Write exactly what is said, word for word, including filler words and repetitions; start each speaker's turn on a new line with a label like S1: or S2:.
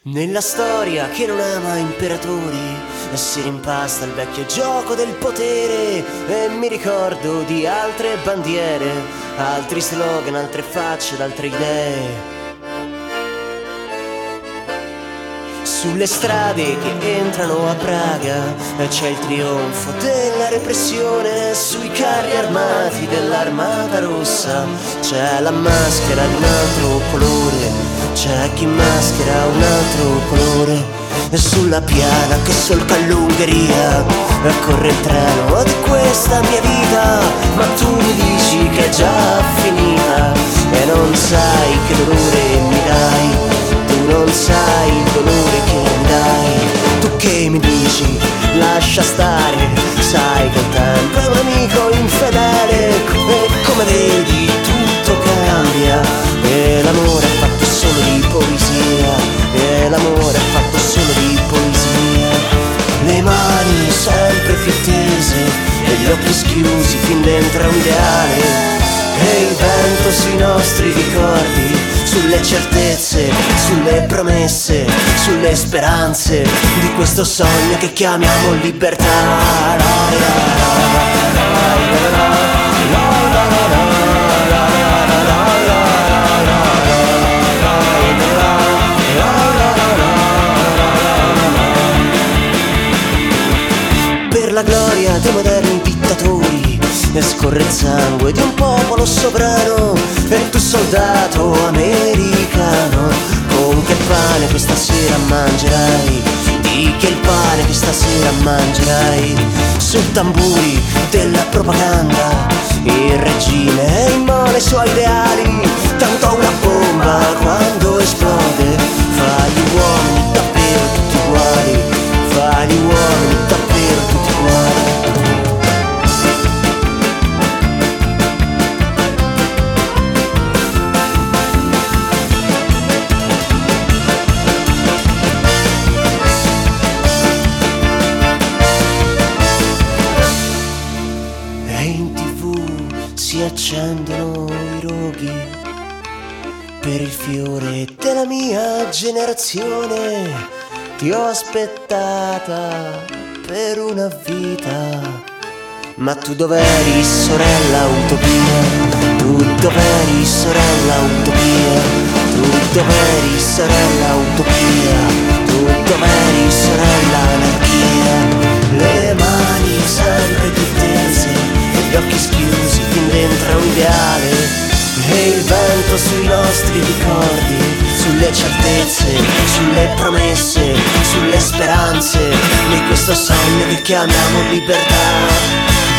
S1: Nella storia che non ama imperatori si rimpasta il vecchio gioco del potere e mi ricordo di altre bandiere, altri slogan, altre facce, ed altre idee. Sulle strade che entrano a Praga c'è il trionfo della repressione, sui carri armati dell'Armata Rossa c'è la maschera di un altro colore, c'è chi maschera un altro colore. E sulla piana che solca l'Ungheria corre il treno di questa mia vita, ma tu mi dici che è già finita e non sai che dolore mi dai. Tu non sai il dolore che mi dai. Tu che mi dici lascia stare, sai che il tempo è un amico infedele e come vedi tutto cambia e l'amore è fatto solo di poesia e l'amore è fatto solo di poesia. Le mani sempre più tese e gli occhi schiusi fin dentro un ideale e il vento sui nostri ricordi, sulle certezze, sulle promesse, sulle speranze di questo sogno che chiamiamo libertà. Per la gloria dei moderni dittatori e scorre il sangue di un popolo sovrano e tu soldato americano, con che pane questa sera mangerai? Di che il pane che stasera mangerai? Sul tamburi della propaganda il regime immola i suoi ideali, tanto una bomba quando esplode fa gli uomini davvero tutti uguali, fa gli uomini davvero tutti uguali. Si accendono i roghi per il fiore della mia generazione. Ti ho aspettata per una vita, ma tu dov'eri sorella utopia? Tu dov'eri sorella utopia? Tu dov'eri sorella utopia? Tu dov'eri sorella anarchia? Le mani sempre più tese, gli occhi schiusi fin dentro un ideale e il vento sui nostri ricordi, sulle certezze, sulle promesse, sulle speranze di questo sogno che chiamiamo libertà.